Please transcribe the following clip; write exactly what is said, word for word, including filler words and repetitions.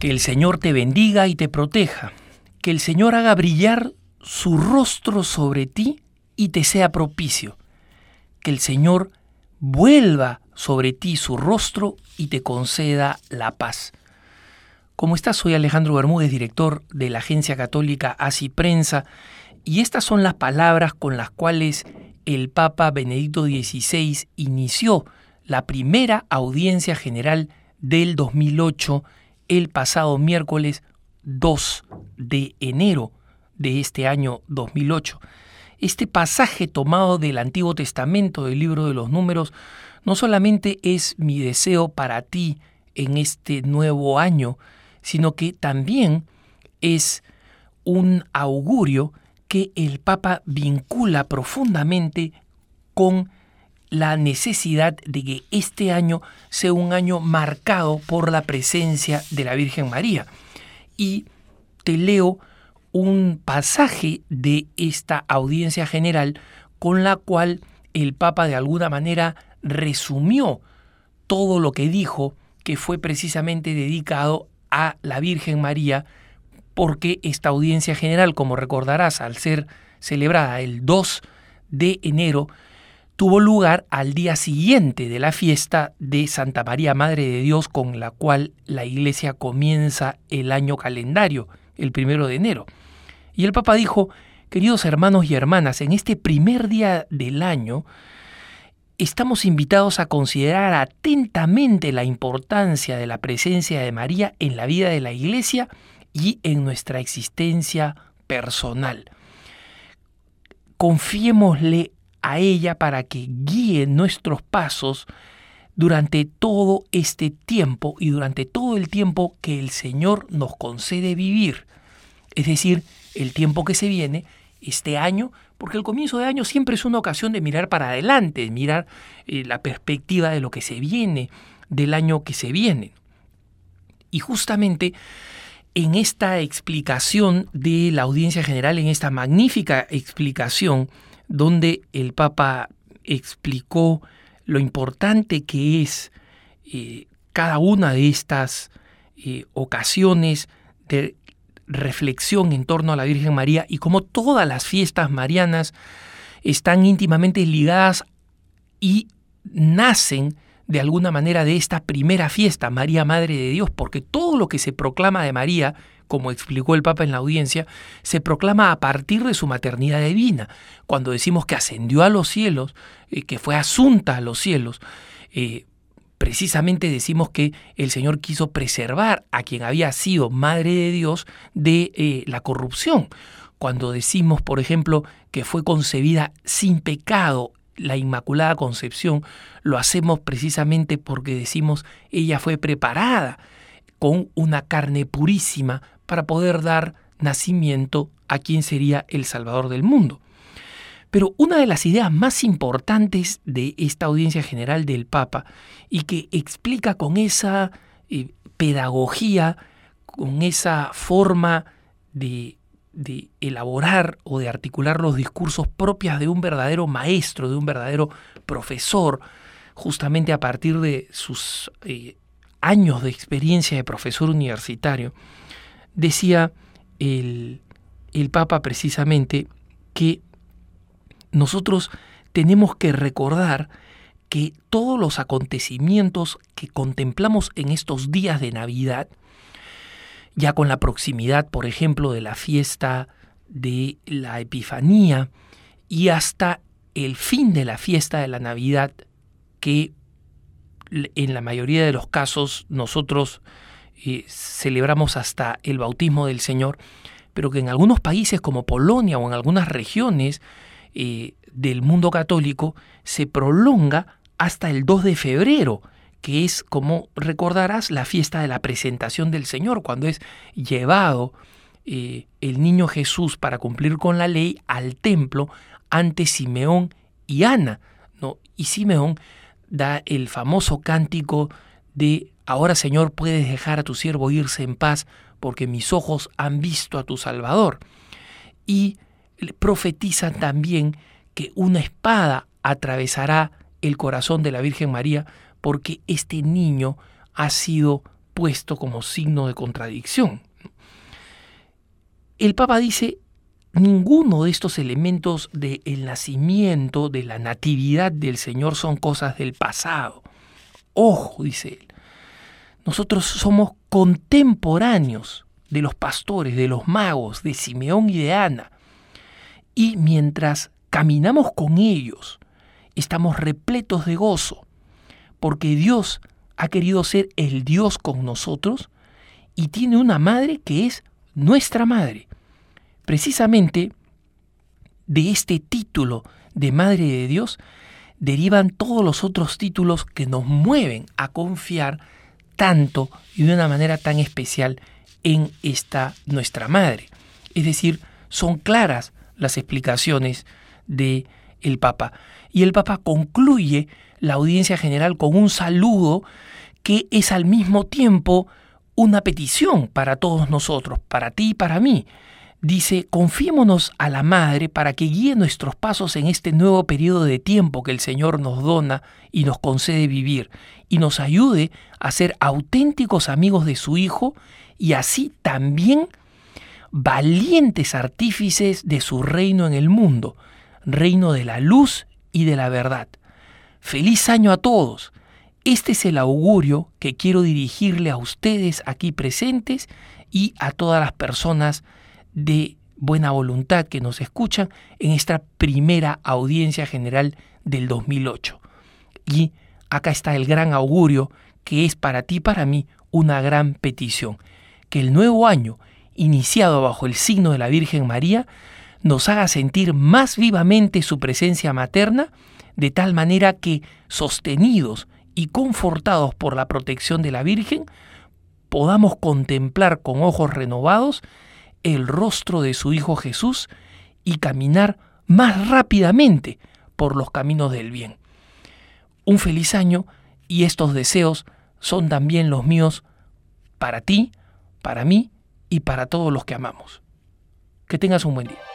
Que el Señor te bendiga y te proteja. Que el Señor haga brillar su rostro sobre ti y te sea propicio. Que el Señor vuelva sobre ti su rostro y te conceda la paz. ¿Cómo estás? Soy Alejandro Bermúdez, director de la agencia católica Así Prensa, y estas son las palabras con las cuales el Papa Benedicto dieciséis inició la primera audiencia general del dos mil ocho, el pasado miércoles dos de enero de este año dos mil ocho. Este pasaje tomado del Antiguo Testamento, del libro de los Números, no solamente es mi deseo para ti en este nuevo año, sino que también es un augurio que el Papa vincula profundamente con la necesidad de que este año sea un año marcado por la presencia de la Virgen María. Y te leo un pasaje de esta audiencia general con la cual el Papa de alguna manera resumió todo lo que dijo, que fue precisamente dedicado a la Virgen María, porque esta audiencia general, como recordarás, al ser celebrada el dos de enero, tuvo lugar al día siguiente de la fiesta de Santa María Madre de Dios, con la cual la Iglesia comienza el año calendario, el primero de enero. Y el Papa dijo: queridos hermanos y hermanas, en este primer día del año estamos invitados a considerar atentamente la importancia de la presencia de María en la vida de la Iglesia y en nuestra existencia personal. Confiémosle a ella para que guíe nuestros pasos durante todo este tiempo y durante todo el tiempo que el Señor nos concede vivir. Es decir, el tiempo que se viene, este año, porque el comienzo de año siempre es una ocasión de mirar para adelante, mirar eh, la perspectiva de lo que se viene, del año que se viene. Y justamente en esta explicación de la audiencia general, en esta magnífica explicación, donde el Papa explicó lo importante que es eh, cada una de estas eh, ocasiones de reflexión en torno a la Virgen María y cómo todas las fiestas marianas están íntimamente ligadas y nacen de alguna manera de esta primera fiesta, María Madre de Dios, porque todo lo que se proclama de María, como explicó el Papa en la audiencia, se proclama a partir de su maternidad divina. Cuando decimos que ascendió a los cielos, eh, que fue asunta a los cielos, eh, precisamente decimos que el Señor quiso preservar a quien había sido Madre de Dios de eh, la corrupción. Cuando decimos, por ejemplo, que fue concebida sin pecado, la Inmaculada Concepción, lo hacemos precisamente porque decimos ella fue preparada con una carne purísima para poder dar nacimiento a quien sería el Salvador del mundo. Pero una de las ideas más importantes de esta audiencia general del Papa, y que explica con esa eh, pedagogía, con esa forma de, de elaborar o de articular los discursos propias de un verdadero maestro, de un verdadero profesor, justamente a partir de sus eh, años de experiencia de profesor universitario, decía el, el Papa precisamente que nosotros tenemos que recordar que todos los acontecimientos que contemplamos en estos días de Navidad, ya con la proximidad, por ejemplo, de la fiesta de la Epifanía y hasta el fin de la fiesta de la Navidad, que en la mayoría de los casos nosotros eh, celebramos hasta el bautismo del Señor, pero que en algunos países como Polonia o en algunas regiones eh, del mundo católico se prolonga hasta el dos de febrero, que es, como recordarás, la fiesta de la presentación del Señor, cuando es llevado eh, el niño Jesús para cumplir con la ley al templo ante Simeón y Ana, ¿no? Y Simeón da el famoso cántico de: ahora, Señor, puedes dejar a tu siervo irse en paz, porque mis ojos han visto a tu Salvador. Y profetiza también que una espada atravesará el corazón de la Virgen María, porque este niño ha sido puesto como signo de contradicción. El Papa dice, ninguno de estos elementos del nacimiento, de la natividad del Señor son cosas del pasado. Ojo, dice él, nosotros somos contemporáneos de los pastores, de los magos, de Simeón y de Ana. Y mientras caminamos con ellos, estamos repletos de gozo, porque Dios ha querido ser el Dios con nosotros y tiene una madre que es nuestra madre. Precisamente de este título de Madre de Dios derivan todos los otros títulos que nos mueven a confiar tanto y de una manera tan especial en esta nuestra madre. Es decir, son claras las explicaciones de el Papa. Y el Papa concluye la audiencia general con un saludo que es al mismo tiempo una petición para todos nosotros, para ti y para mí. Dice, confiémonos a la Madre para que guíe nuestros pasos en este nuevo periodo de tiempo que el Señor nos dona y nos concede vivir, y nos ayude a ser auténticos amigos de su Hijo y así también valientes artífices de su reino en el mundo, reino de la luz y de la verdad. ¡Feliz año a todos! Este es el augurio que quiero dirigirle a ustedes aquí presentes y a todas las personas de buena voluntad que nos escuchan en esta primera audiencia general del dos mil ocho. Y acá está el gran augurio que es para ti y para mí una gran petición. Que el nuevo año, iniciado bajo el signo de la Virgen María, nos haga sentir más vivamente su presencia materna, de tal manera que, sostenidos y confortados por la protección de la Virgen, podamos contemplar con ojos renovados el rostro de su Hijo Jesús y caminar más rápidamente por los caminos del bien. Un feliz año, y estos deseos son también los míos para ti, para mí y para todos los que amamos. Que tengas un buen día.